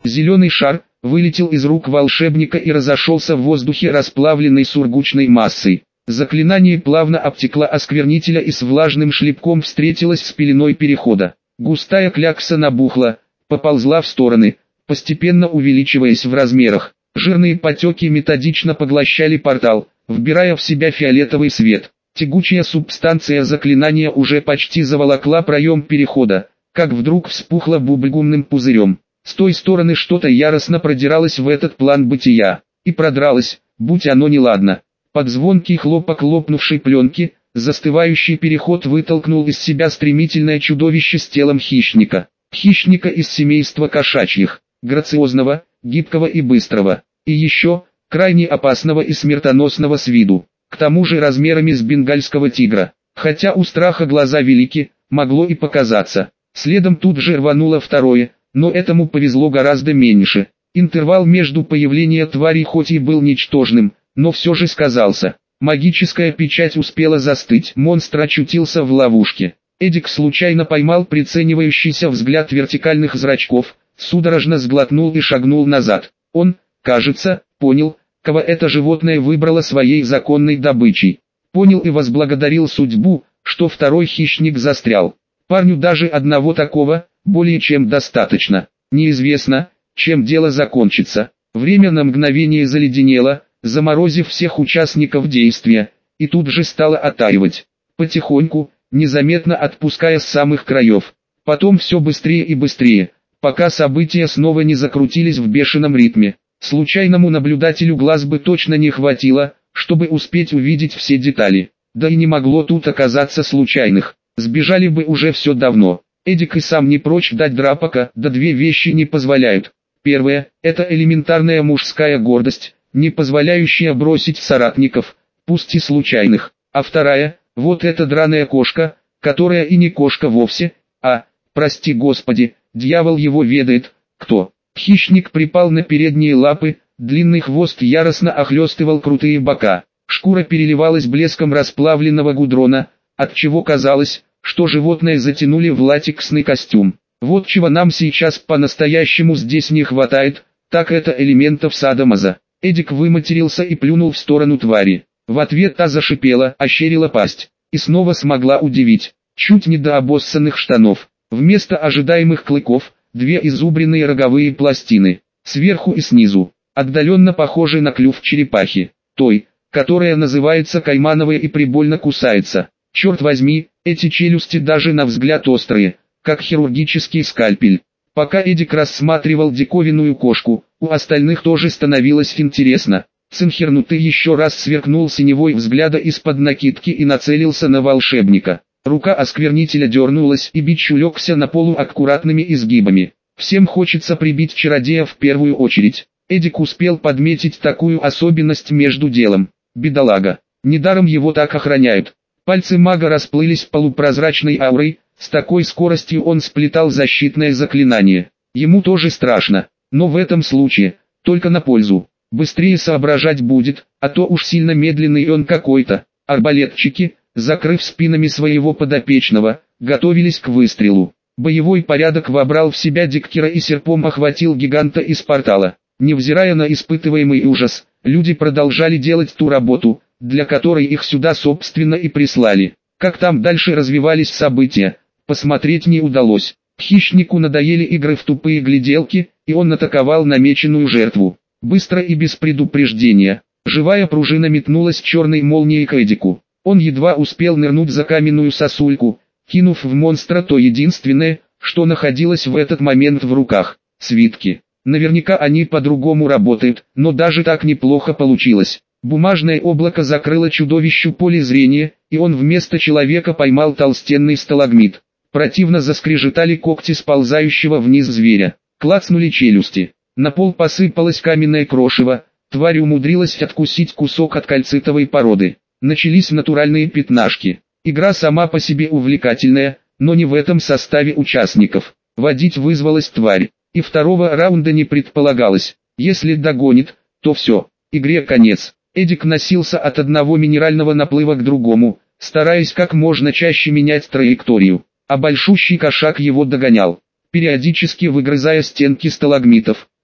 Зеленый шар вылетел из рук волшебника и разошелся в воздухе расплавленной сургучной массой. Заклинание плавно обтекло осквернителя и с влажным шлепком встретилось с пеленой перехода. Густая клякса набухла, поползла в стороны, постепенно увеличиваясь в размерах. Жирные потеки методично поглощали портал, вбирая в себя фиолетовый свет. Тягучая субстанция заклинания уже почти заволокла проем перехода, как вдруг вспухла бубыгумным пузырем. С той стороны что-то яростно продиралось в этот план бытия, и продралось, будь оно неладно. Под звонкий хлопок лопнувшей пленки, застывающий переход вытолкнул из себя стремительное чудовище с телом хищника. Хищника из семейства кошачьих, грациозного, гибкого и быстрого. И еще, крайне опасного и смертоносного с виду. К тому же размерами с бенгальского тигра. Хотя у страха глаза велики, могло и показаться. Следом тут же рвануло второе, но этому повезло гораздо меньше. Интервал между появлением твари хоть и был ничтожным, но все же сказался. Магическая печать успела застыть. Монстр очутился в ловушке. Эдик случайно поймал приценивающийся взгляд вертикальных зрачков, судорожно сглотнул и шагнул назад. Он, кажется, понял, кого это животное выбрало своей законной добычей. Понял и возблагодарил судьбу, что второй хищник застрял. Парню даже одного такого, более чем достаточно. Неизвестно, чем дело закончится. Время на мгновение заледенело, заморозив всех участников действия, и тут же стало оттаивать. Потихоньку, незаметно отпуская с самых краев. Потом все быстрее и быстрее, пока события снова не закрутились в бешеном ритме. Случайному наблюдателю глаз бы точно не хватило, чтобы успеть увидеть все детали. Да и не могло тут оказаться случайных. Сбежали бы уже все давно. Эдик и сам не прочь дать драпака, да две вещи не позволяют. Первое – это элементарная мужская гордость, не позволяющая бросить соратников, пусть и случайных. А вторая – вот эта драная кошка, которая и не кошка вовсе, а, прости господи, дьявол его ведает, кто. Хищник припал на передние лапы, длинный хвост яростно охлестывал крутые бока. Шкура переливалась блеском расплавленного гудрона, отчего казалось, что животное затянули в латексный костюм. Вот чего нам сейчас по-настоящему здесь не хватает, так это элементов садомаза. Эдик выматерился и плюнул в сторону твари. В ответ та зашипела, ощерила пасть, и снова смогла удивить, чуть не до обоссанных штанов. Вместо ожидаемых клыков, две изубренные роговые пластины, сверху и снизу, отдаленно похожие на клюв черепахи, той, которая называется каймановой и прибольно кусается. Черт возьми, эти челюсти даже на взгляд острые, как хирургический скальпель. Пока Эдик рассматривал диковинную кошку, у остальных тоже становилось интересно. Цинхернутый еще раз сверкнул синевой взгляда из-под накидки и нацелился на волшебника. Рука осквернителя дернулась, и бич улегся на полу аккуратными изгибами. Всем хочется прибить чародея в первую очередь. Эдик успел подметить такую особенность между делом. Бедолага. Недаром его так охраняют. Пальцы мага расплылись полупрозрачной аурой, с такой скоростью он сплетал защитное заклинание. Ему тоже страшно, но в этом случае, только на пользу. Быстрее соображать будет, а то уж сильно медленный он какой-то. Арбалетчики, закрыв спинами своего подопечного, готовились к выстрелу. Боевой порядок вобрал в себя Диктера и серпом охватил гиганта из портала. Невзирая на испытываемый ужас, люди продолжали делать ту работу, для которой их сюда собственно и прислали. Как там дальше развивались события, посмотреть не удалось. Хищнику надоели игры в тупые гляделки, и он атаковал намеченную жертву. Быстро и без предупреждения. Живая пружина метнулась черной молнией к Эдику. Он едва успел нырнуть за каменную сосульку, кинув в монстра то единственное, что находилось в этот момент в руках – свитки. Наверняка они по-другому работают, но даже так неплохо получилось. Бумажное облако закрыло чудовищу поле зрения, и он вместо человека поймал толстенный сталагмит. Противно заскрежетали когти сползающего вниз зверя. Клацнули челюсти. На пол посыпалось каменное крошево. Тварь умудрилась откусить кусок от кальцитовой породы. Начались натуральные пятнашки. Игра сама по себе увлекательная, но не в этом составе участников. Водить вызвалась тварь. И второго раунда не предполагалось. Если догонит, то все, игре конец. Эдик носился от одного минерального наплыва к другому, стараясь как можно чаще менять траекторию. А большущий кошак его догонял, периодически выгрызая стенки сталагмитов.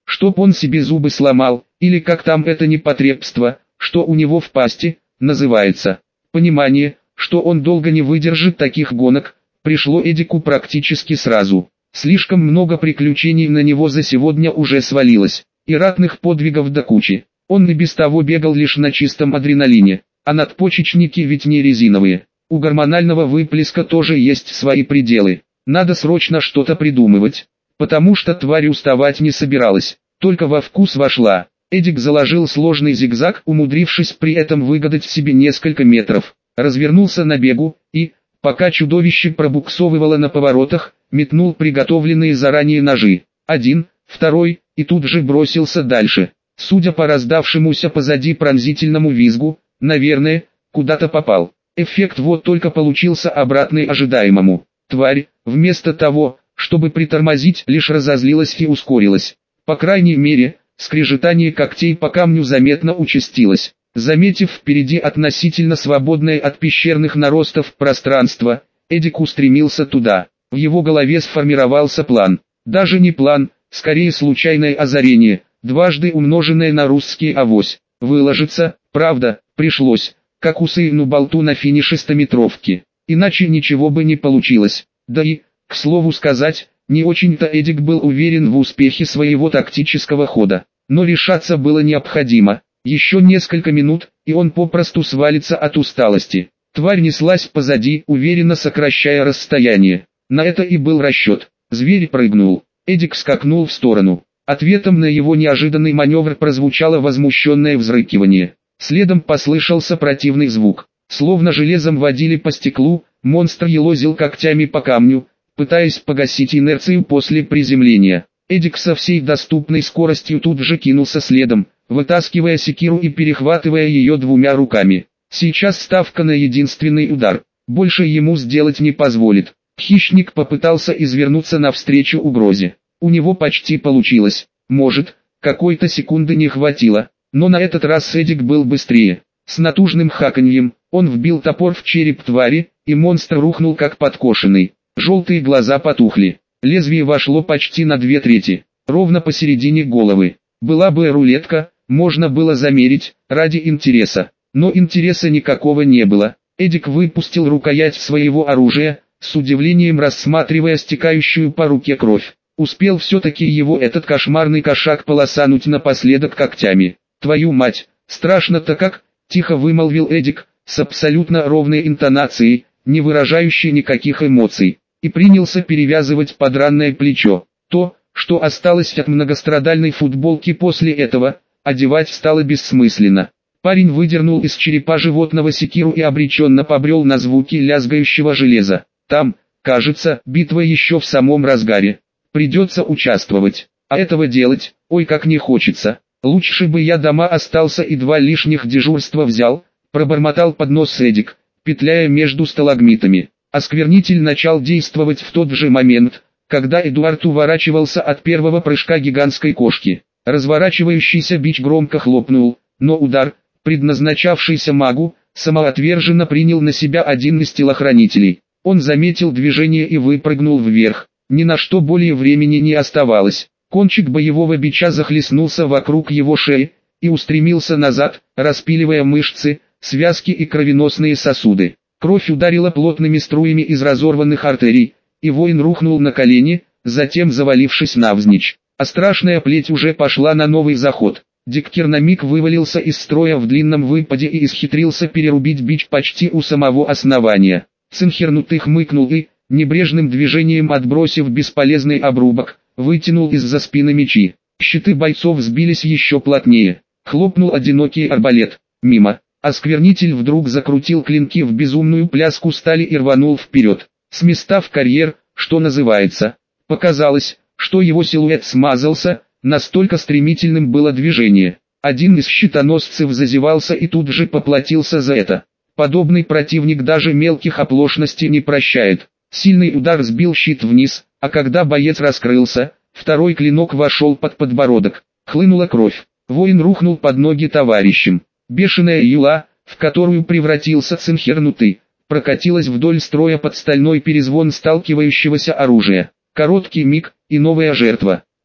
чтоб он себе зубы сломал, или как там это непотребство, что у него в пасти, называется. Понимание, что он долго не выдержит таких гонок, пришло Эдику практически сразу. Слишком много приключений на него за сегодня уже свалилось, и ратных подвигов до кучи. Он и без того бегал лишь на чистом адреналине, а надпочечники ведь не резиновые. У гормонального выплеска тоже есть свои пределы. Надо срочно что-то придумывать, потому что тварь уставать не собиралась, только во вкус вошла. Эдик заложил сложный зигзаг, умудрившись при этом выгадать себе несколько метров. Развернулся на бегу и, пока чудовище пробуксовывало на поворотах, метнул приготовленные заранее ножи. Один, второй, и тут же бросился дальше. Судя по раздавшемуся позади пронзительному визгу, наверное, куда-то попал. Эффект вот только получился обратный ожидаемому. Тварь, вместо того, чтобы притормозить, лишь разозлилась и ускорилась. По крайней мере, скрежетание когтей по камню заметно участилось. Заметив впереди относительно свободное от пещерных наростов пространство, Эдик устремился туда. В его голове сформировался план. Даже не план, скорее случайное озарение, дважды умноженное на русский авось. Выложиться, правда, пришлось, как Усейну Болту на финише 100-метровки. Иначе ничего бы не получилось. Да и, к слову сказать, не очень-то Эдик был уверен в успехе своего тактического хода. Но решаться было необходимо. Еще несколько минут, и он попросту свалится от усталости. Тварь неслась позади, уверенно сокращая расстояние. На это и был расчет. Зверь прыгнул. Эдик скакнул в сторону. Ответом на его неожиданный маневр прозвучало возмущенное взрыкивание. Следом послышался противный звук. Словно железом водили по стеклу, монстр елозил когтями по камню, пытаясь погасить инерцию после приземления. Эдик со всей доступной скоростью тут же кинулся следом, вытаскивая секиру и перехватывая ее двумя руками. Сейчас ставка на единственный удар. Больше ему сделать не позволит. Хищник попытался извернуться навстречу угрозе. У него почти получилось. Может, какой-то секунды не хватило, но на этот раз Эдик был быстрее. С натужным хаканьем, он вбил топор в череп твари, и монстр рухнул как подкошенный. Желтые глаза потухли. Лезвие вошло почти на 2/3, ровно посередине головы. Была бы рулетка, можно было замерить, ради интереса. Но интереса никакого не было. Эдик выпустил рукоять своего оружия, с удивлением рассматривая стекающую по руке кровь. Успел все-таки его этот кошмарный кошак полосануть напоследок когтями. «Твою мать, страшно-то как!» — тихо вымолвил Эдик, с абсолютно ровной интонацией, не выражающей никаких эмоций, и принялся перевязывать подранное плечо. То, что осталось от многострадальной футболки после этого, одевать стало бессмысленно. Парень выдернул из черепа животного секиру и обреченно побрел на звуки лязгающего железа. Там, кажется, битва еще в самом разгаре. Придется участвовать, а этого делать, ой как не хочется. Лучше бы я дома остался и 2 лишних дежурства взял, пробормотал под нос Эдик, петляя между сталагмитами. Осквернитель начал действовать в тот же момент, когда Эдуард уворачивался от первого прыжка гигантской кошки. Разворачивающийся бич громко хлопнул, но удар, предназначавшийся магу, самоотверженно принял на себя один из телохранителей. Он заметил движение и выпрыгнул вверх. Ни на что более времени не оставалось. Кончик боевого бича захлестнулся вокруг его шеи и устремился назад, распиливая мышцы, связки и кровеносные сосуды. Кровь ударила плотными струями из разорванных артерий, и воин рухнул на колени, затем завалившись навзничь. А страшная плеть уже пошла на новый заход. Диктер на миг вывалился из строя в длинном выпаде и исхитрился перерубить бич почти у самого основания. Цинхернутый хмыкнул и, небрежным движением отбросив бесполезный обрубок, вытянул из-за спины мечи. Щиты бойцов сбились еще плотнее. Хлопнул одинокий арбалет. Мимо. Осквернитель вдруг закрутил клинки в безумную пляску стали и рванул вперед. С места в карьер, что называется. Показалось, что его силуэт смазался, настолько стремительным было движение. Один из щитоносцев зазевался и тут же поплатился за это. Подобный противник даже мелких оплошностей не прощает. Сильный удар сбил щит вниз, а когда боец раскрылся, второй клинок вошел под подбородок. Хлынула кровь. Воин рухнул под ноги товарищам. Бешеная юла, в которую превратился Цинхернутый, прокатилась вдоль строя под стальной перезвон сталкивающегося оружия. Короткий миг, и новая жертва.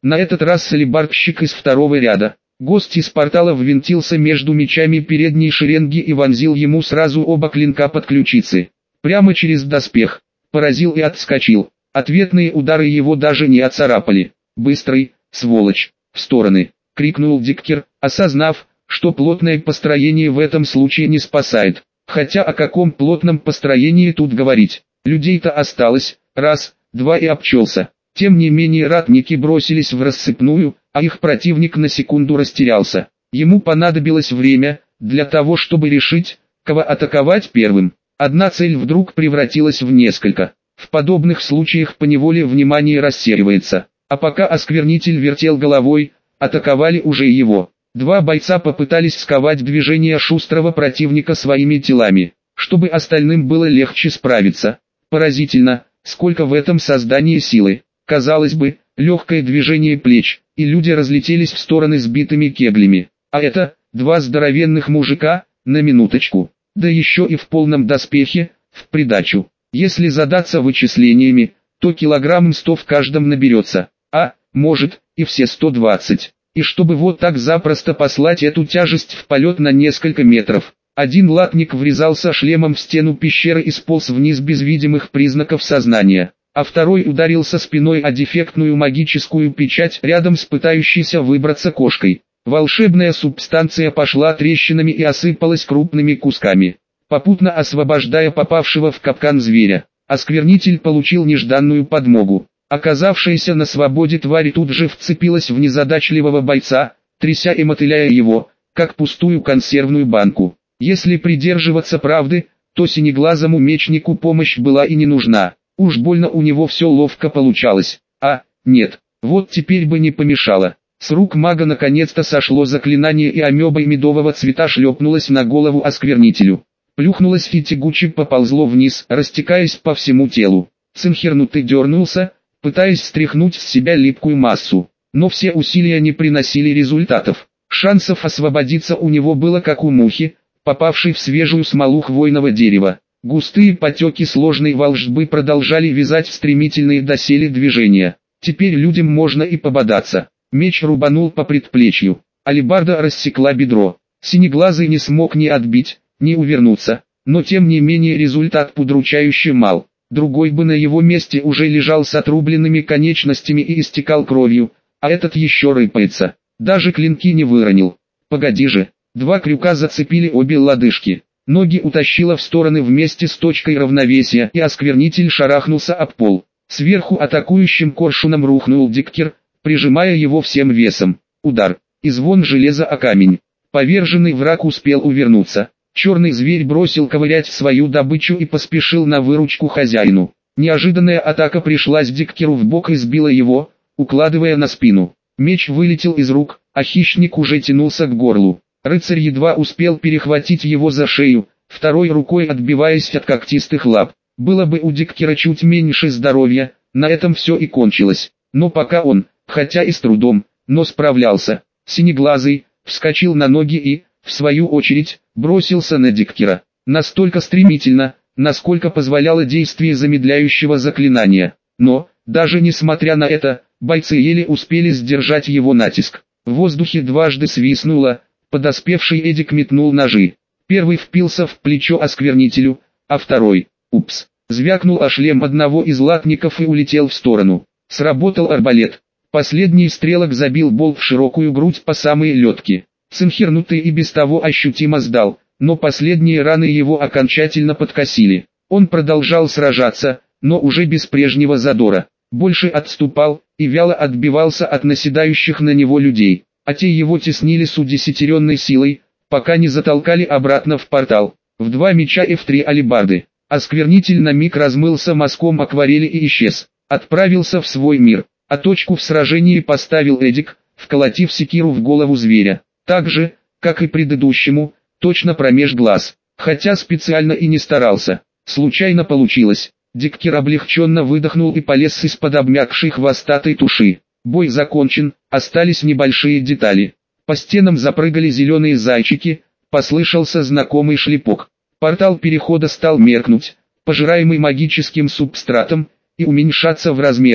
На этот раз алибардщик из второго ряда. Гость из портала ввинтился между мечами передней шеренги и вонзил ему сразу оба клинка под ключицы. Прямо через доспех. Поразил и отскочил. Ответные удары его даже не оцарапали. «Быстрый, сволочь, в стороны!» — крикнул Диккер, осознав, что плотное построение в этом случае не спасает. Хотя о каком плотном построении тут говорить? Людей-то осталось, раз, два и обчелся. Тем не менее ратники бросились в рассыпную, а их противник на секунду растерялся. Ему понадобилось время для того, чтобы решить, кого атаковать первым. Одна цель вдруг превратилась в несколько. В подобных случаях поневоле внимание рассеивается. А пока осквернитель вертел головой, атаковали уже его. Два бойца попытались сковать движение шустрого противника своими телами, чтобы остальным было легче справиться. Поразительно, сколько в этом создании силы. Казалось бы, легкое движение плеч, и люди разлетелись в стороны сбитыми кеглями. А это, два здоровенных мужика, на минуточку, да еще и в полном доспехе, в придачу. Если задаться вычислениями, то килограмм 100 в каждом наберется, а, может, и все 120. И чтобы вот так запросто послать эту тяжесть в полет на несколько метров. Один латник врезался шлемом в стену пещеры и сполз вниз без видимых признаков сознания, а второй ударился спиной о дефектную магическую печать рядом с пытающейся выбраться кошкой. Волшебная субстанция пошла трещинами и осыпалась крупными кусками, попутно освобождая попавшего в капкан зверя. Осквернитель получил нежданную подмогу. Оказавшаяся на свободе тварь тут же вцепилась в незадачливого бойца, тряся и мотыляя его, как пустую консервную банку. Если придерживаться правды, то синеглазому мечнику помощь была и не нужна. Уж больно у него все ловко получалось. А, нет, вот теперь бы не помешало. С рук мага наконец-то сошло заклинание, и амебой медового цвета шлепнулась на голову осквернителю. Плюхнулось и тягуче поползло вниз, растекаясь по всему телу. Цинхернутый дернулся, пытаясь стряхнуть с себя липкую массу. Но все усилия не приносили результатов. Шансов освободиться у него было как у мухи, попавшей в свежую смолу хвойного дерева. Густые потеки сложной волжбы продолжали вязать в стремительные доселе движения. Теперь людям можно и пободаться. Меч рубанул по предплечью. Алебарда рассекла бедро. Синеглазый не смог ни отбить, ни увернуться. Но тем не менее результат удручающе мал. Другой бы на его месте уже лежал с отрубленными конечностями и истекал кровью, а этот еще рыпается. Даже клинки не выронил. Погоди же. Два крюка зацепили обе лодыжки. Ноги утащило в стороны вместе с точкой равновесия, и осквернитель шарахнулся об пол. Сверху атакующим коршуном рухнул Диккер, прижимая его всем весом. Удар, и звон железа о камень. Поверженный враг успел увернуться. Черный зверь бросил ковырять свою добычу и поспешил на выручку хозяину. Неожиданная атака пришлась Диккеру в бок и сбила его, укладывая на спину. Меч вылетел из рук, а хищник уже тянулся к горлу. Рыцарь едва успел перехватить его за шею, второй рукой отбиваясь от когтистых лап. Было бы у Диккера чуть меньше здоровья, на этом все и кончилось. Но пока он, хотя и с трудом, но справлялся. Синеглазый вскочил на ноги и, в свою очередь, бросился на Диккера. Настолько стремительно, насколько позволяло действие замедляющего заклинания. Но, даже несмотря на это, бойцы еле успели сдержать его натиск. В воздухе дважды свистнуло, подоспевший Эдик метнул ножи. Первый впился в плечо осквернителю, а второй, упс, звякнул о шлем одного из латников и улетел в сторону. Сработал арбалет. Последний стрелок забил болт в широкую грудь по самые летки. Цинхернутый и без того ощутимо сдал, но последние раны его окончательно подкосили. Он продолжал сражаться, но уже без прежнего задора. Больше отступал и вяло отбивался от наседающих на него людей, а те его теснили с удесятеренной силой, пока не затолкали обратно в портал. В 2 меча и в 3 алебарды. Осквернитель на миг размылся мазком акварели и исчез. Отправился в свой мир, а точку в сражении поставил Эдик, вколотив секиру в голову зверя. Так же, как и предыдущему, точно промеж глаз, хотя специально и не старался. Случайно получилось. Диккер облегченно выдохнул и полез из-под обмякшей хвостатой туши. Бой закончен, остались небольшие детали. По стенам запрыгали зеленые зайчики, послышался знакомый шлепок. Портал перехода стал меркнуть, пожираемый магическим субстратом, и уменьшаться в размерах.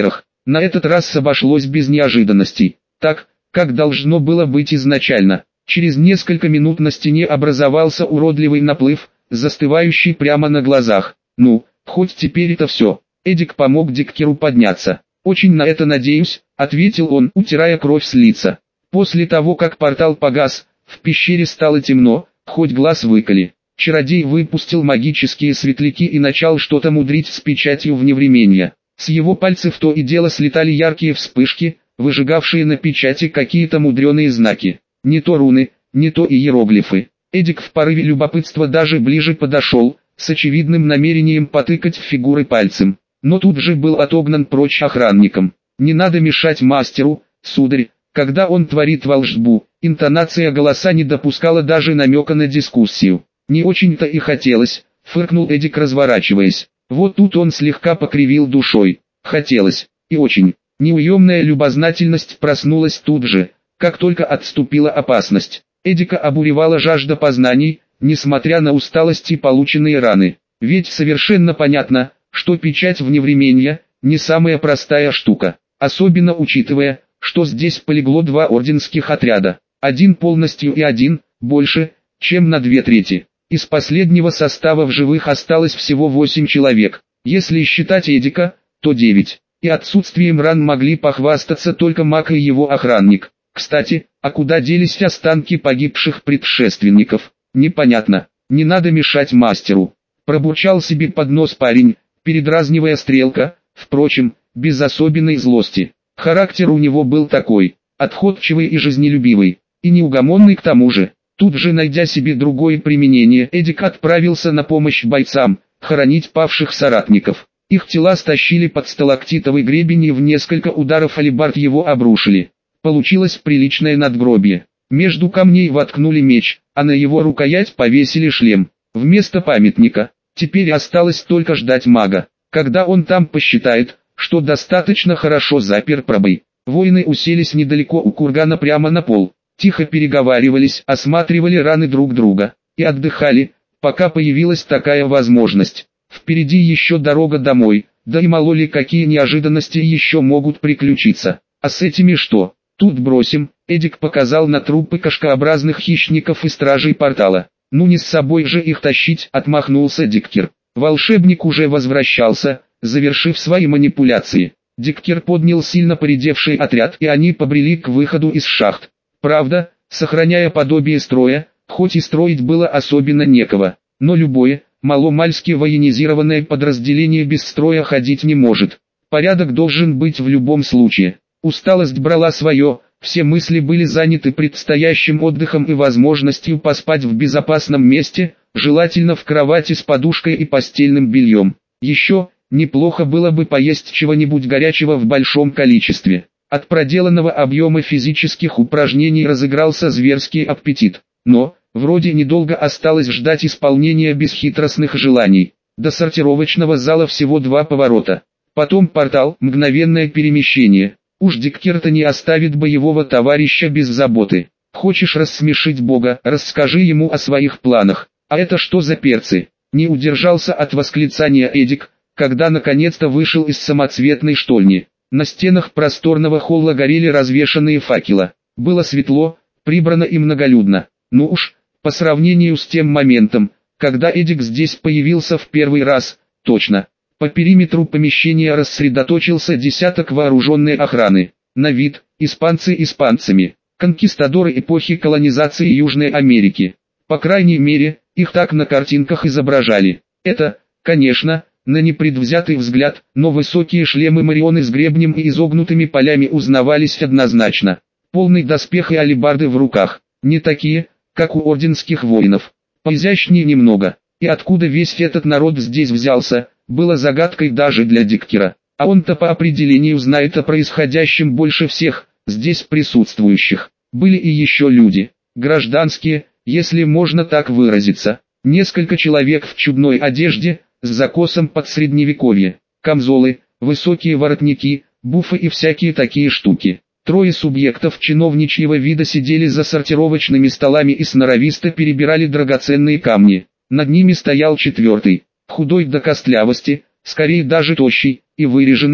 На этот раз обошлось без неожиданностей, так, как должно было быть изначально. Через несколько минут на стене образовался уродливый наплыв, застывающий прямо на глазах. «Ну, хоть теперь это все». Эдик помог Диккеру подняться. «Очень на это надеюсь», — ответил он, утирая кровь с лица. После того, как портал погас, в пещере стало темно, хоть глаз выколи. Чародей выпустил магические светляки и начал что-то мудрить с печатью вневременья. С его пальцев то и дело слетали яркие вспышки, выжигавшие на печати какие-то мудреные знаки. Не то руны, не то иероглифы. Эдик в порыве любопытства даже ближе подошел, с очевидным намерением потыкать в фигуры пальцем. Но тут же был отогнан прочь охранником. «Не надо мешать мастеру, сударь, когда он творит волшбу». Интонация голоса не допускала даже намека на дискуссию. «Не очень-то и хотелось», — фыркнул Эдик, разворачиваясь. Вот тут он слегка покривил душой. Хотелось, и очень. Неуемная любознательность проснулась тут же, как только отступила опасность. Эдика обуревала жажда познаний, несмотря на усталость и полученные раны. Ведь совершенно понятно, что печать вневременья – не самая простая штука. Особенно учитывая, что здесь полегло 2 орденских отряда. Один полностью и один, больше, чем на 2/3. Из последнего состава в живых осталось всего 8 человек. Если считать Эдика, то 9. И отсутствием ран могли похвастаться только маг и его охранник. Кстати, а куда делись останки погибших предшественников? Непонятно. «Не надо мешать мастеру», — пробурчал себе под нос парень, передразнивая Стрелка, впрочем, без особенной злости. Характер у него был такой, отходчивый и жизнелюбивый, и неугомонный к тому же. Тут же, найдя себе другое применение, Эдик отправился на помощь бойцам, хоронить павших соратников. Их тела стащили под сталактитовый гребень и в несколько ударов алебард его обрушили. Получилось приличное надгробие. Между камней воткнули меч, а на его рукоять повесили шлем. Вместо памятника. Теперь осталось только ждать мага. Когда он там посчитает, что достаточно хорошо запер пробой. Воины уселись недалеко у кургана прямо на пол. Тихо переговаривались, осматривали раны друг друга. И отдыхали, пока появилась такая возможность. Впереди еще дорога домой, да и мало ли какие неожиданности еще могут приключиться. А с этими что? Тут бросим. Эдик показал на трупы кошкообразных хищников и стражей портала. «Ну не с собой же их тащить», — отмахнулся Диккер. Волшебник уже возвращался, завершив свои манипуляции. Диккер поднял сильно поредевший отряд, и они побрели к выходу из шахт. Правда, сохраняя подобие строя, хоть и строить было особенно некого. Но любое, маломальски военизированное подразделение без строя ходить не может. Порядок должен быть в любом случае. Усталость брала свое. Все мысли были заняты предстоящим отдыхом и возможностью поспать в безопасном месте, желательно в кровати с подушкой и постельным бельем. Еще, неплохо было бы поесть чего-нибудь горячего в большом количестве. От проделанного объема физических упражнений разыгрался зверский аппетит. Но, вроде недолго осталось ждать исполнения бесхитростных желаний. До сортировочного зала всего 2 поворота. Потом портал, мгновенное перемещение. Уж Диккер-то не оставит боевого товарища без заботы. Хочешь рассмешить Бога, расскажи ему о своих планах. А это что за перцы? Не удержался от восклицания Эдик, когда наконец-то вышел из самоцветной штольни. На стенах просторного холла горели развешанные факела. Было светло, прибрано и многолюдно. Ну уж, по сравнению с тем моментом, когда Эдик здесь появился в первый раз, точно. По периметру помещения рассредоточился десяток вооруженной охраны. На вид, испанцы испанцами, конкистадоры эпохи колонизации Южной Америки. По крайней мере, их так на картинках изображали. Это, конечно, на непредвзятый взгляд, но высокие шлемы-марионы с гребнем и изогнутыми полями узнавались однозначно. Полный доспех и алебарды в руках, не такие, как у орденских воинов. Поизящнее немного. И откуда весь этот народ здесь взялся, было загадкой даже для Диккера. А он-то по определению знает о происходящем больше всех, здесь присутствующих. Были и еще люди, гражданские, если можно так выразиться. Несколько человек в чудной одежде, с закосом под средневековье. Камзолы, высокие воротники, буфы и всякие такие штуки. 3 субъектов чиновничьего вида сидели за сортировочными столами и сноровисто перебирали драгоценные камни. Над ними стоял 4-й, худой до костлявости, скорее даже тощий, и выреженный,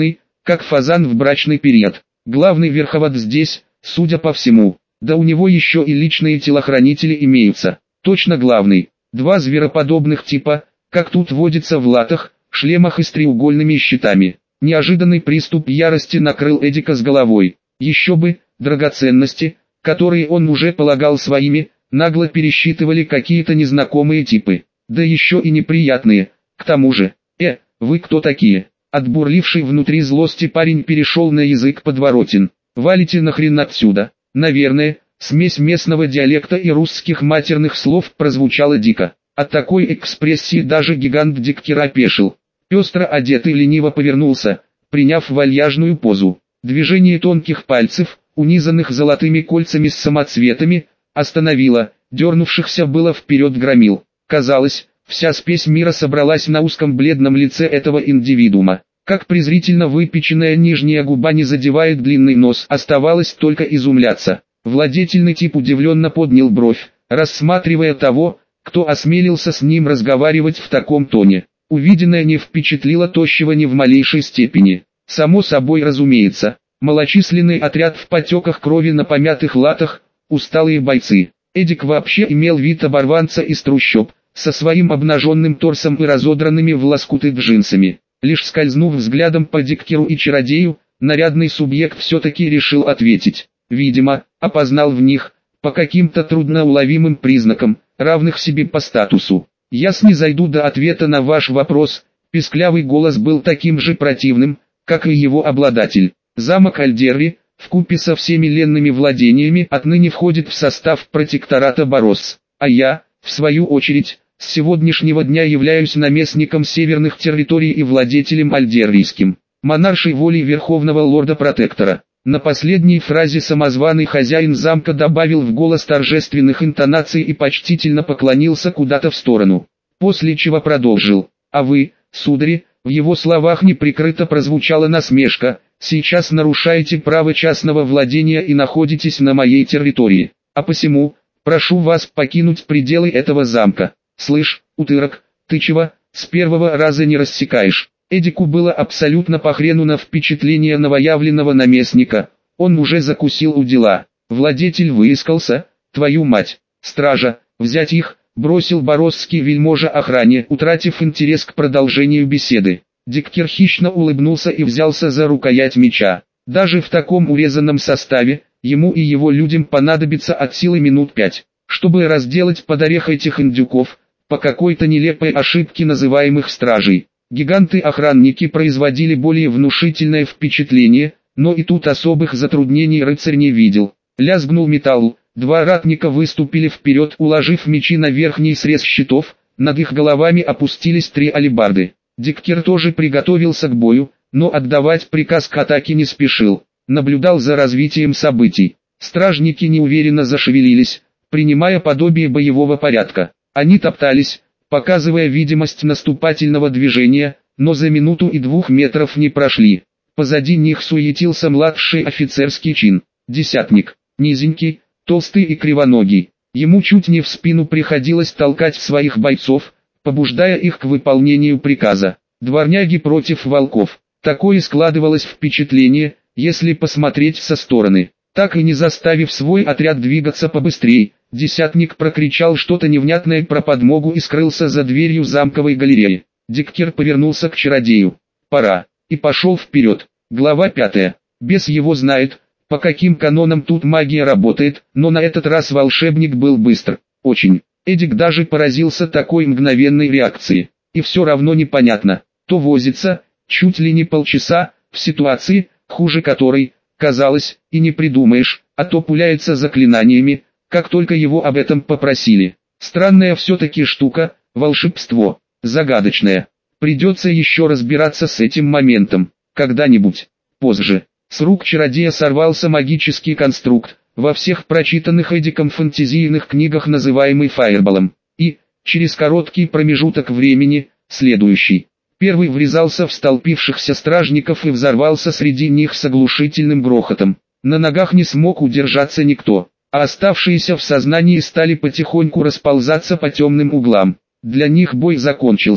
как фазан в брачный период. Главный верховод здесь, судя по всему. Да у него еще и личные телохранители имеются. Точно главный. Два звероподобных типа, как тут водится в латах, шлемах и с треугольными щитами. Неожиданный приступ ярости накрыл Эдика с головой. Еще бы, драгоценности, которые он уже полагал своими, нагло пересчитывали какие-то незнакомые типы. Да еще и неприятные. К тому же, вы кто такие? Отбурливший внутри злости парень перешел на язык подворотен. Валите нахрен отсюда. Наверное, смесь местного диалекта и русских матерных слов прозвучала дико. От такой экспрессии даже гигант Диккер опешил. Пестро одетый лениво повернулся, приняв вальяжную позу. Движение тонких пальцев, унизанных золотыми кольцами с самоцветами, остановило, дернувшихся было вперед громил. Казалось, вся спесь мира собралась на узком бледном лице этого индивидуума. Как презрительно выпеченная нижняя губа не задевает длинный нос, оставалось только изумляться. Владетельный тип удивленно поднял бровь, рассматривая того, кто осмелился с ним разговаривать в таком тоне. Увиденное не впечатлило тощего ни в малейшей степени. Само собой разумеется, малочисленный отряд в потеках крови на помятых латах, усталые бойцы. Эдик вообще имел вид оборванца из трущоб, со своим обнаженным торсом и разодранными в лоскуты джинсами. Лишь скользнув взглядом по Диккеру и чародею, нарядный субъект все-таки решил ответить. Видимо, опознал в них, по каким-то трудноуловимым признакам, равных себе по статусу. Я снизойду до ответа на ваш вопрос. Писклявый голос был таким же противным, как и его обладатель. Замок Альдерри, вкупе со всеми ленными владениями, отныне входит в состав протектората Борос. А я, в свою очередь, с сегодняшнего дня являюсь наместником северных территорий и владетелем альдеррийским, монаршей волей Верховного Лорда-Протектора. На последней фразе самозваный хозяин замка добавил в голос торжественных интонаций и почтительно поклонился куда-то в сторону. После чего продолжил: «А вы, судари», в его словах неприкрыто прозвучала насмешка, «сейчас нарушаете право частного владения и находитесь на моей территории. А посему, прошу вас покинуть пределы этого замка». «Слышь, утырок, ты чего, с первого раза не рассекаешь?» Эдику было абсолютно похрену на впечатление новоявленного наместника, он уже закусил у дела. Владетель выискался, твою мать. Стража, взять их, бросил боросский вельможа охране, утратив интерес к продолжению беседы. Диккер хищно улыбнулся и взялся за рукоять меча. Даже в таком урезанном составе, ему и его людям понадобится от силы минут 5, чтобы разделать под орех этих индюков, по какой-то нелепой ошибке называемых стражей. Гиганты-охранники производили более внушительное впечатление, но и тут особых затруднений рыцарь не видел. Лязгнул металл, два ратника выступили вперед, уложив мечи на верхний срез щитов, над их головами опустились три алебарды. Диккер тоже приготовился к бою, но отдавать приказ к атаке не спешил, наблюдал за развитием событий. Стражники неуверенно зашевелились, принимая подобие боевого порядка. Они топтались, показывая видимость наступательного движения, но за минуту и 2 метров не прошли. Позади них суетился младший офицерский чин, десятник, низенький, толстый и кривоногий. Ему чуть не в спину приходилось толкать своих бойцов, побуждая их к выполнению приказа. Дворняги против волков. Такое складывалось впечатление, если посмотреть со стороны. Так и не заставив свой отряд двигаться побыстрее, десятник прокричал что-то невнятное про подмогу и скрылся за дверью замковой галереи. Диккер повернулся к чародею. «Пора», и пошел вперед. Глава 5. Бес его знает, по каким канонам тут магия работает, но на этот раз волшебник был быстр. Очень. Эдик даже поразился такой мгновенной реакции. И все равно непонятно. То возится, чуть ли не полчаса, в ситуации, хуже которой, казалось, и не придумаешь, а то пуляется заклинаниями, как только его об этом попросили. Странная все-таки штука, волшебство, загадочное. Придется еще разбираться с этим моментом, когда-нибудь, позже. С рук чародея сорвался магический конструкт, во всех прочитанных Эдиком фэнтезийных книгах называемый фаерболом, и, через короткий промежуток времени, следующий. Первый врезался в столпившихся стражников и взорвался среди них с оглушительным грохотом. На ногах не смог удержаться никто, а оставшиеся в сознании стали потихоньку расползаться по темным углам. Для них бой закончился.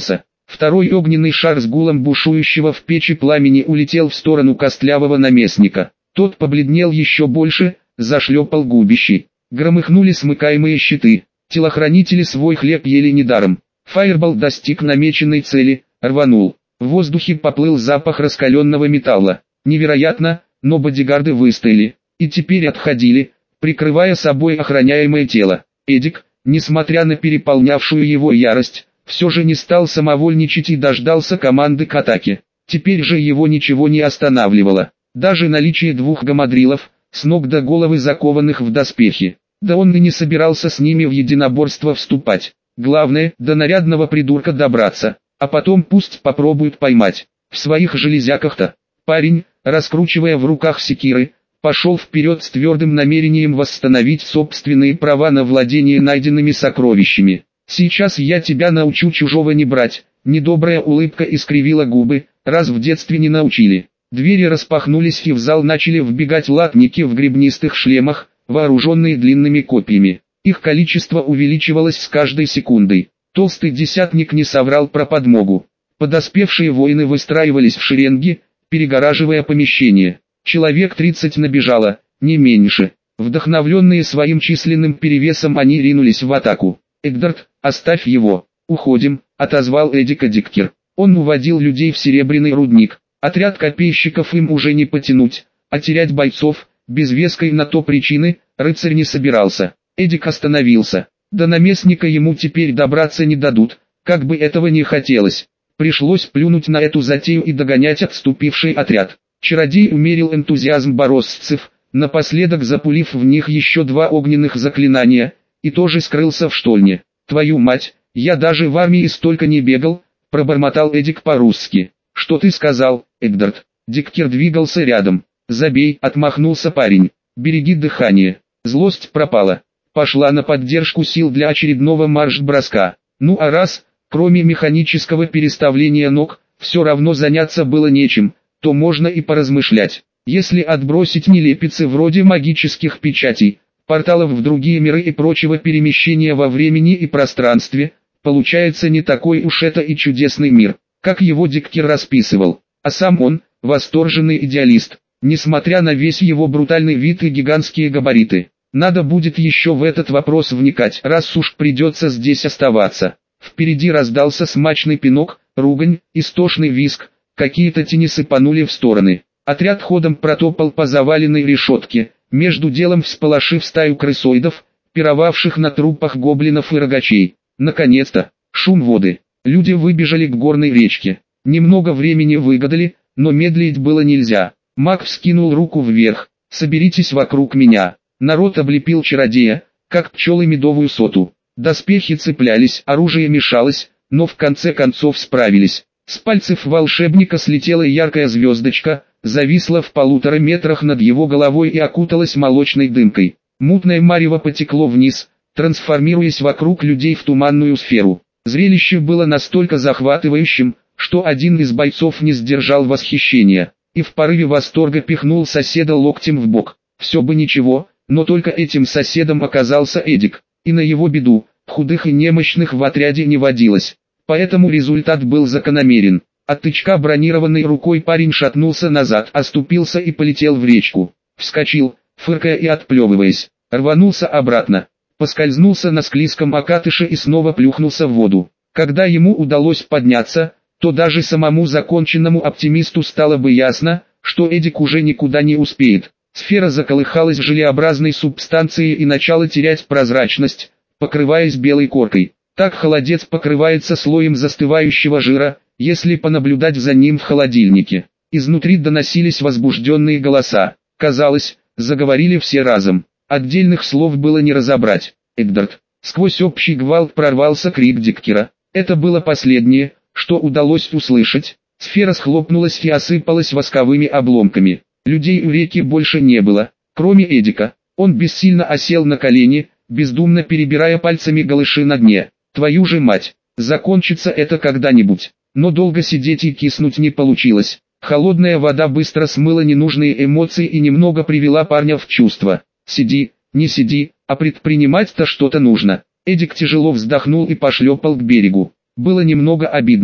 Второй огненный шар с гулом бушующего в печи пламени улетел в сторону костлявого наместника. Тот побледнел еще больше, зашлепал губищей. Громыхнули смыкаемые щиты. Телохранители свой хлеб ели недаром. Фаербол достиг намеченной цели, рванул. В воздухе поплыл запах раскаленного металла. Невероятно, но бодигарды выстояли. И теперь отходили, прикрывая собой охраняемое тело. Эдик, несмотря на переполнявшую его ярость, все же не стал самовольничать и дождался команды к атаке. Теперь же его ничего не останавливало. Даже наличие двух гамадрилов, с ног до головы закованных в доспехи. Да он и не собирался с ними в единоборство вступать. Главное, до нарядного придурка добраться, а потом пусть попробуют поймать. В своих железяках-то. Парень, раскручивая в руках секиры, пошел вперед с твердым намерением восстановить собственные права на владение найденными сокровищами. «Сейчас я тебя научу чужого не брать», — недобрая улыбка искривила губы, «раз в детстве не научили». Двери распахнулись и в зал начали вбегать латники в гребнистых шлемах, вооруженные длинными копьями. Их количество увеличивалось с каждой секундой. Толстый десятник не соврал про подмогу. Подоспевшие воины выстраивались в шеренги, перегораживая помещение. Человек 30 набежало, не меньше. Вдохновленные своим численным перевесом они ринулись в атаку. «Эддард, оставь его, уходим», — отозвал Эдика Диккер. Он уводил людей в серебряный рудник. Отряд копейщиков им уже не потянуть, а терять бойцов, без веской на то причины, рыцарь не собирался. Эдик остановился. До наместника ему теперь добраться не дадут, как бы этого не хотелось. Пришлось плюнуть на эту затею и догонять отступивший отряд. Чародей умерил энтузиазм бороздцев, напоследок запулив в них еще два огненных заклинания, и тоже скрылся в штольне. «Твою мать, я даже в армии столько не бегал», — пробормотал Эдик по-русски. «Что ты сказал, Эддард?» Диккер двигался рядом. «Забей», — отмахнулся парень. «Береги дыхание». Злость пропала. Пошла на поддержку сил для очередного марш-броска. Ну а раз, кроме механического переставления ног, все равно заняться было нечем, то можно и поразмышлять. Если отбросить нелепицы вроде магических печатей, порталов в другие миры и прочего перемещения во времени и пространстве, получается не такой уж это и чудесный мир, как его Диккер расписывал. А сам он, восторженный идеалист, несмотря на весь его брутальный вид и гигантские габариты. Надо будет еще в этот вопрос вникать, раз уж придется здесь оставаться. Впереди раздался смачный пинок, ругань, истошный визг, какие-то тени сыпанули в стороны. Отряд ходом протопал по заваленной решетке, между делом всполошив стаю крысоидов, пировавших на трупах гоблинов и рогачей. Наконец-то, шум воды. Люди выбежали к горной речке. Немного времени выгадали, но медлить было нельзя. Маг вскинул руку вверх. «Соберитесь вокруг меня». Народ облепил чародея, как пчелы медовую соту. Доспехи цеплялись, оружие мешалось, но в конце концов справились. С пальцев волшебника слетела яркая звездочка, зависла в 1,5 метрах над его головой и окуталась молочной дымкой. Мутное марево потекло вниз, трансформируясь вокруг людей в туманную сферу. Зрелище было настолько захватывающим, что один из бойцов не сдержал восхищения, и в порыве восторга пихнул соседа локтем в бок. Все бы ничего, но только этим соседом оказался Эдик, и на его беду, худых и немощных в отряде не водилось. Поэтому результат был закономерен. От тычка бронированной рукой парень шатнулся назад, оступился и полетел в речку. Вскочил, фыркая и отплевываясь, рванулся обратно. Поскользнулся на склизком окатыше и снова плюхнулся в воду. Когда ему удалось подняться, то даже самому законченному оптимисту стало бы ясно, что Эдик уже никуда не успеет. Сфера заколыхалась желеобразной субстанцией и начала терять прозрачность, покрываясь белой коркой. Так холодец покрывается слоем застывающего жира, если понаблюдать за ним в холодильнике. Изнутри доносились возбужденные голоса. Казалось, заговорили все разом. Отдельных слов было не разобрать. «Эддард!» Сквозь общий гвалт прорвался крик Диккера. Это было последнее, что удалось услышать. Сфера схлопнулась и осыпалась восковыми обломками. Людей у реки больше не было, кроме Эдика. Он бессильно осел на колени, бездумно перебирая пальцами голыши на дне. «Твою же мать! Закончится это когда-нибудь!» Но долго сидеть и киснуть не получилось. Холодная вода быстро смыла ненужные эмоции и немного привела парня в чувство. «Сиди, не сиди, а предпринимать-то что-то нужно». Эдик тяжело вздохнул и пошлепал к берегу. Было немного обидно.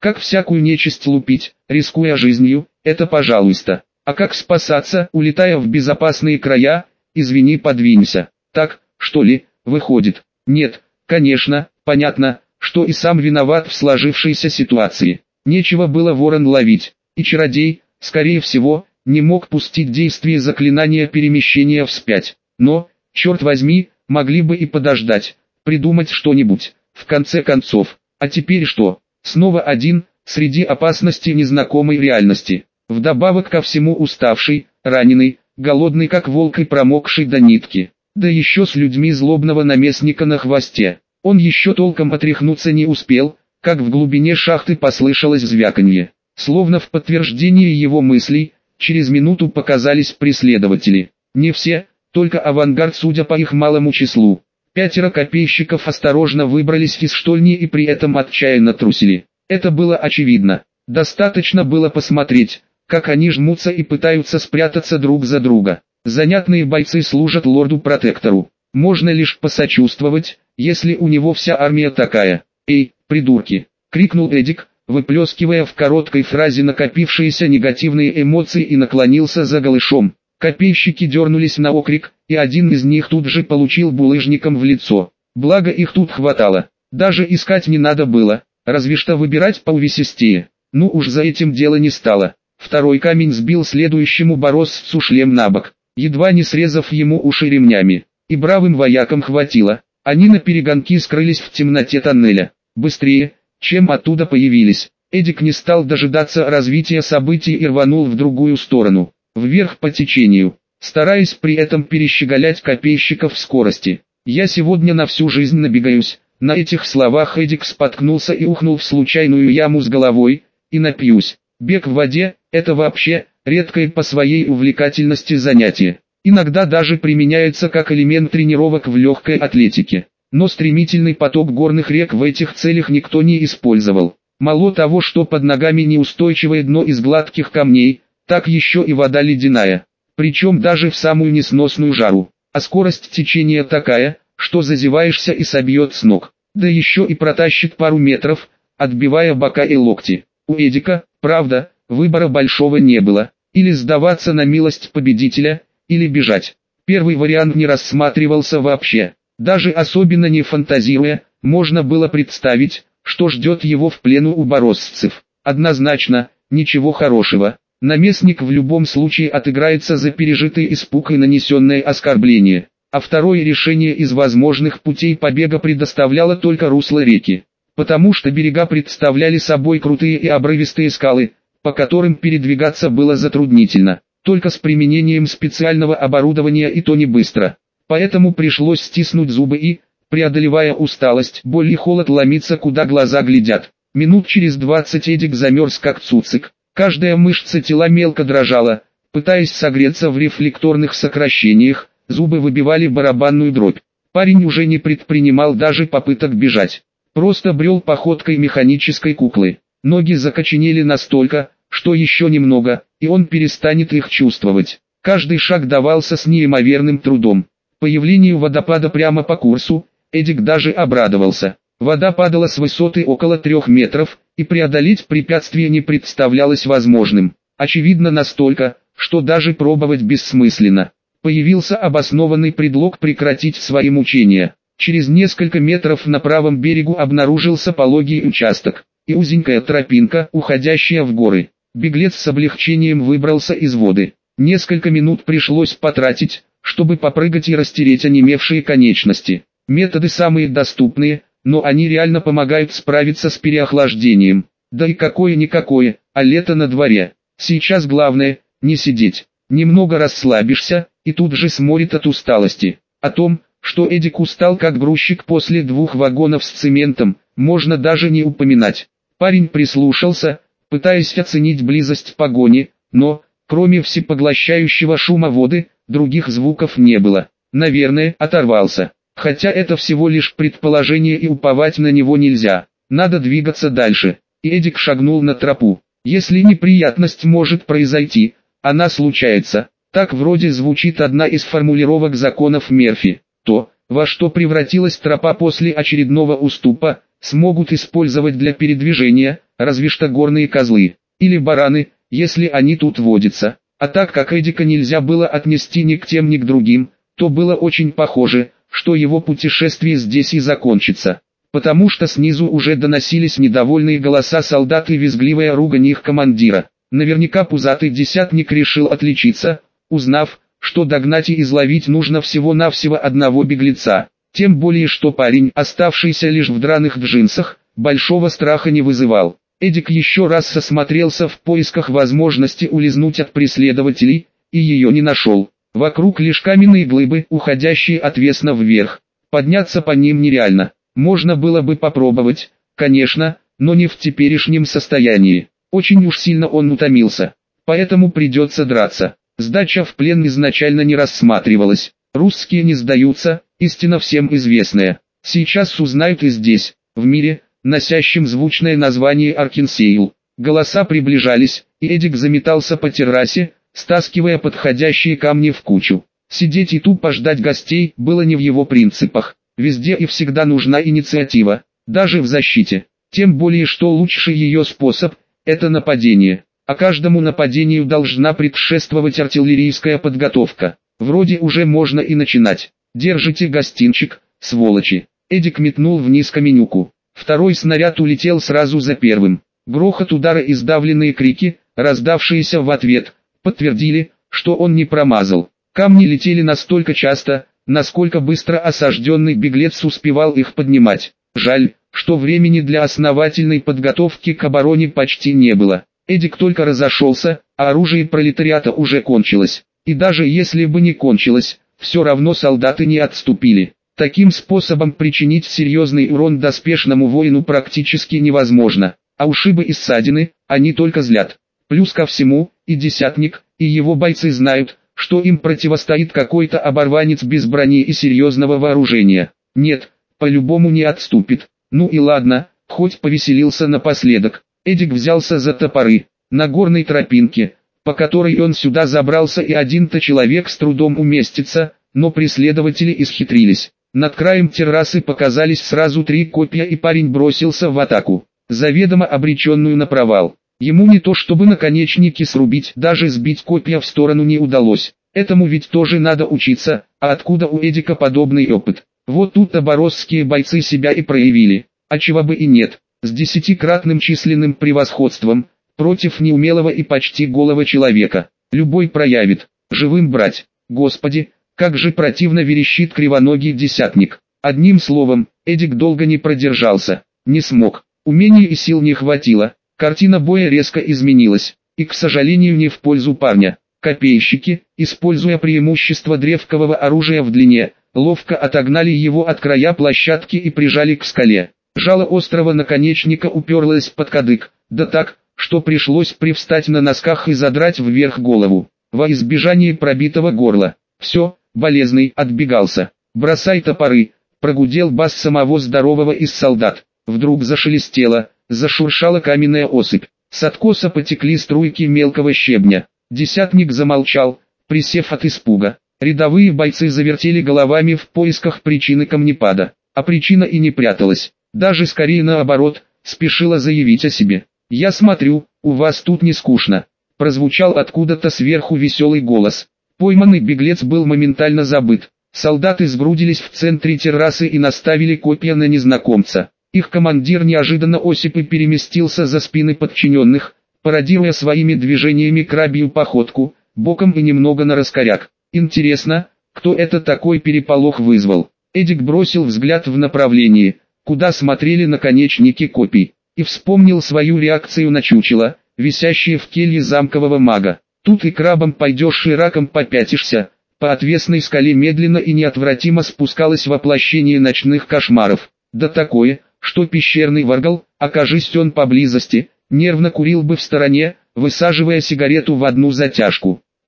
Как всякую нечисть лупить, рискуя жизнью, это пожалуйста. А как спасаться, улетая в безопасные края, извини, подвинься. Так, что ли, выходит? Нет, конечно, понятно, что и сам виноват в сложившейся ситуации. Нечего было ворон ловить, и чародей, скорее всего, не мог пустить действие заклинания перемещения вспять. Но, черт возьми, могли бы и подождать, придумать что-нибудь, в конце концов. А теперь что? Снова один, среди опасностей незнакомой реальности. Вдобавок ко всему уставший, раненый, голодный как волк и промокший до нитки. Да еще с людьми злобного наместника на хвосте. Он еще толком отряхнуться не успел, как в глубине шахты послышалось звяканье. Словно в подтверждение его мыслей, через минуту показались преследователи. Не все, только авангард, судя по их малому числу. 5 копейщиков осторожно выбрались из штольни и при этом отчаянно трусили. Это было очевидно. Достаточно было посмотреть, как они жмутся и пытаются спрятаться друг за друга. Занятные бойцы служат лорду-протектору. Можно лишь посочувствовать, если у него вся армия такая. «Эй, придурки!» — крикнул Эдик, выплескивая в короткой фразе накопившиеся негативные эмоции и наклонился за голышом. Копейщики дернулись на окрик, и один из них тут же получил булыжником в лицо. Благо их тут хватало. Даже искать не надо было, разве что выбирать поувесистее. Ну уж за этим дело не стало. Второй камень сбил следующему бороссцу шлем на бок, едва не срезав ему уши ремнями. И бравым воякам хватило. Они наперегонки скрылись в темноте тоннеля. Быстрее, чем оттуда появились. Эдик не стал дожидаться развития событий и рванул в другую сторону, вверх по течению, стараясь при этом перещеголять копейщиков в скорости. «Я сегодня на всю жизнь набегаюсь». На этих словах Эдик споткнулся и ухнул в случайную яму с головой, и напьюсь. Бег в воде – это вообще редкое по своей увлекательности занятие. Иногда даже применяется как элемент тренировок в легкой атлетике. Но стремительный поток горных рек в этих целях никто не использовал. Мало того, что под ногами неустойчивое дно из гладких камней, так еще и вода ледяная. Причем даже в самую несносную жару. А скорость течения такая, что зазеваешься и собьет с ног. Да еще и протащит пару метров, отбивая бока и локти. У Эдика, правда, выбора большого не было. Или сдаваться на милость победителя, или бежать. Первый вариант не рассматривался вообще. Даже особенно не фантазируя, можно было представить, что ждет его в плену у бороссцев. Однозначно, ничего хорошего. Наместник в любом случае отыграется за пережитый испуг и нанесенное оскорбление. А второе решение из возможных путей побега предоставляло только русло реки. Потому что берега представляли собой крутые и обрывистые скалы, по которым передвигаться было затруднительно. Только с применением специального оборудования и то не быстро. Поэтому пришлось стиснуть зубы и, преодолевая усталость, боль и холод, ломиться куда глаза глядят. Минут через 20 Эдик замерз как цуцик. Каждая мышца тела мелко дрожала, пытаясь согреться в рефлекторных сокращениях, зубы выбивали барабанную дробь. Парень уже не предпринимал даже попыток бежать. Просто брел походкой механической куклы. Ноги закоченели настолько, что еще немного, и он перестанет их чувствовать. Каждый шаг давался с неимоверным трудом. Появлению водопада прямо по курсу, Эдик даже обрадовался. Вода падала с высоты около 3 метров, и преодолеть препятствие не представлялось возможным. Очевидно настолько, что даже пробовать бессмысленно. Появился обоснованный предлог прекратить свои мучения. Через несколько метров на правом берегу обнаружился пологий участок и узенькая тропинка, уходящая в горы. Беглец с облегчением выбрался из воды. Несколько минут пришлось потратить, чтобы попрыгать и растереть онемевшие конечности. Методы самые доступные, но они реально помогают справиться с переохлаждением. Да и какое-никакое, а лето на дворе. Сейчас главное, не сидеть. Немного расслабишься, и тут же сморит от усталости. О том, что Эдик устал как грузчик после 2 вагонов с цементом, можно даже не упоминать. Парень прислушался, пытаясь оценить близость погони, но, кроме всепоглощающего шума воды, других звуков не было. Наверное, оторвался. Хотя это всего лишь предположение и уповать на него нельзя. Надо двигаться дальше. И Эдик шагнул на тропу. Если неприятность может произойти, она случается. Так вроде звучит одна из формулировок законов Мерфи. То, во что превратилась тропа после очередного уступа, смогут использовать для передвижения, разве что горные козлы, или бараны, если они тут водятся. А так как Эдика нельзя было отнести ни к тем, ни к другим, то было очень похоже, что его путешествие здесь и закончится. Потому что снизу уже доносились недовольные голоса солдат и визгливая ругань их командира. Наверняка пузатый десятник решил отличиться, узнав, что догнать и изловить нужно всего-навсего одного беглеца. Тем более что парень, оставшийся лишь в драных джинсах, большого страха не вызывал. Эдик еще раз осмотрелся в поисках возможности улизнуть от преследователей, и ее не нашел. Вокруг лишь каменные глыбы, уходящие отвесно вверх. Подняться по ним нереально. Можно было бы попробовать, конечно, но не в теперешнем состоянии. Очень уж сильно он утомился. Поэтому придется драться. Сдача в плен изначально не рассматривалась. Русские не сдаются, истина всем известная. Сейчас узнают и здесь, в мире, носящем звучное название Аркенсейл. Голоса приближались, и Эдик заметался по террасе, стаскивая подходящие камни в кучу. Сидеть и тупо ждать гостей было не в его принципах. Везде и всегда нужна инициатива, даже в защите. Тем более что лучший ее способ – это нападение. А каждому нападению должна предшествовать артиллерийская подготовка. Вроде уже можно и начинать. Держите гостинчик, сволочи. Эдик метнул вниз каменюку. Второй снаряд улетел сразу за первым. Грохот удара и сдавленные крики, раздавшиеся в ответ, подтвердили, что он не промазал. Камни летели настолько часто, насколько быстро осажденный беглец успевал их поднимать. Жаль, что времени для основательной подготовки к обороне почти не было. Эдик только разошелся, а оружие пролетариата уже кончилось. И даже если бы не кончилось, все равно солдаты не отступили. Таким способом причинить серьезный урон доспешному воину практически невозможно. А ушибы и ссадины, они только злят. Плюс ко всему, и десятник, и его бойцы знают, что им противостоит какой-то оборванец без брони и серьезного вооружения. Нет, по-любому не отступит. Ну и ладно, хоть повеселился напоследок. Эдик взялся за топоры. На горной тропинке, по которой он сюда забрался, и один-то человек с трудом уместится, но преследователи исхитрились. Над краем террасы показались сразу 3 копья, и парень бросился в атаку, заведомо обреченную на провал. Ему не то чтобы наконечники срубить, даже сбить копья в сторону не удалось. Этому ведь тоже надо учиться, а откуда у Эдика подобный опыт? Вот тут-то боросские бойцы себя и проявили, а чего бы и нет. С 10-кратным численным превосходством, против неумелого и почти голого человека. Любой проявит, живым брать. Господи, как же противно верещит кривоногий десятник. Одним словом, Эдик долго не продержался, не смог, умений и сил не хватило. Картина боя резко изменилась, и, к сожалению, не в пользу парня. Копейщики, используя преимущество древкового оружия в длине, ловко отогнали его от края площадки и прижали к скале. Жало острого наконечника уперлось под кадык, да так, что пришлось привстать на носках и задрать вверх голову, во избежание пробитого горла. «Все, болезный, отбегался. Бросай топоры», — прогудел бас самого здорового из солдат. Вдруг зашелестело, зашуршала каменная осыпь. С откоса потекли струйки мелкого щебня. Десятник замолчал, присев от испуга. Рядовые бойцы завертели головами в поисках причины камнепада. А причина и не пряталась. Даже скорее наоборот, спешила заявить о себе. «Я смотрю, у вас тут не скучно», — прозвучал откуда-то сверху веселый голос. Пойманный беглец был моментально забыт. Солдаты сгрудились в центре террасы и наставили копья на незнакомца. Их командир неожиданно осип и переместился за спины подчиненных, пародируя своими движениями крабью походку, боком и немного нараскоряк. Интересно, кто это такой переполох вызвал? Эдик бросил взгляд в направлении, куда смотрели наконечники копий, и вспомнил свою реакцию на чучело, висящее в келье замкового мага. Тут и крабом пойдешь, и раком попятишься. По отвесной скале медленно и неотвратимо спускалось воплощение ночных кошмаров. Да такое, что пещерный варгал, окажись он поблизости, нервно курил бы в стороне, высаживая сигарету в одну затяжку.